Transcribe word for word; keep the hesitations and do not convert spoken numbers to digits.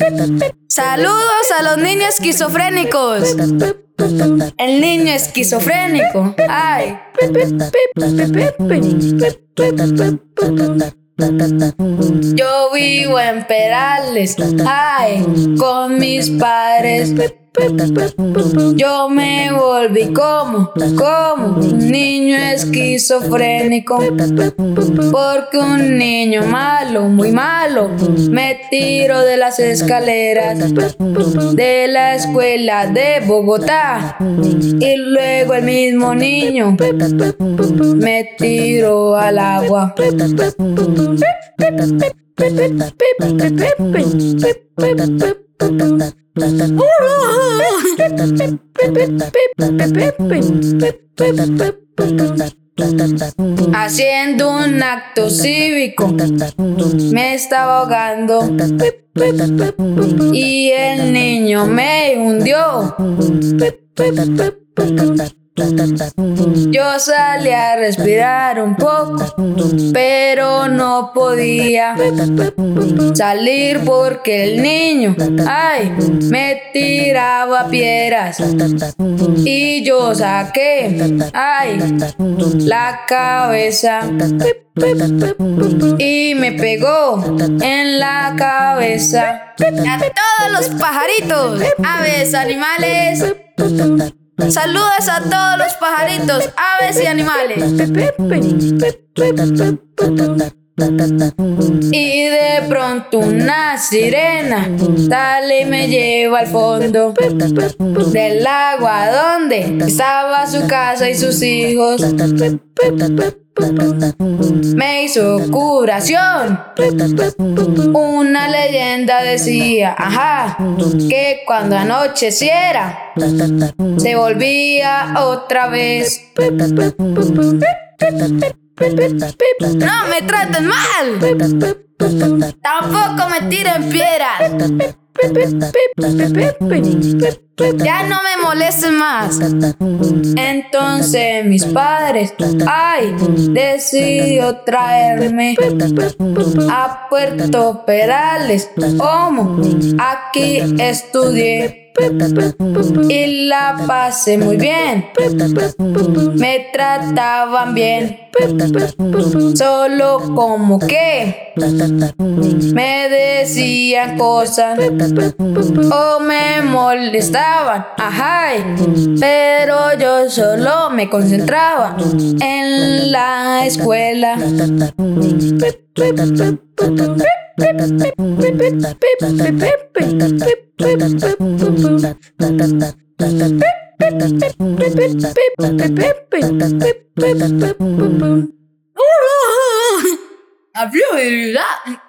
Saludos a los niños esquizofrénicos. El niño esquizofrénico. Ay. Yo vivo en Perales. Ay, con mis padres. Yo me volví como, como un niño esquizofrénico, porque un niño malo, muy malo, me tiró de las escaleras de la escuela de Bogotá, y luego el mismo niño me tiró al agua. Haciendo un acto cívico, me estaba ahogando y el niño me hundió. Yo salí a respirar un poco, pero no podía salir porque el niño, ay, me tiraba piedras y yo saqué, ay, la cabeza y me pegó en la cabeza. A todos los pajaritos, aves, animales. Saludos a todos los pajaritos, aves y animales. Y de pronto una sirena sale y me lleva al fondo del agua donde estaba su casa y sus hijos. Me hizo curación. Una leyenda decía, ajá, que cuando anocheciera se volvía otra vez. No me traten mal, tampoco me tiren piedras. Ya no me molesten más. Entonces mis padres, ay, decidió traerme a Puerto Perales. Como aquí estudié y la pasé muy bien. Me trataban bien, solo como que me decían cosas o me molestaban, ajá, pero yo solo me concentraba en la escuela. Habló de verdad.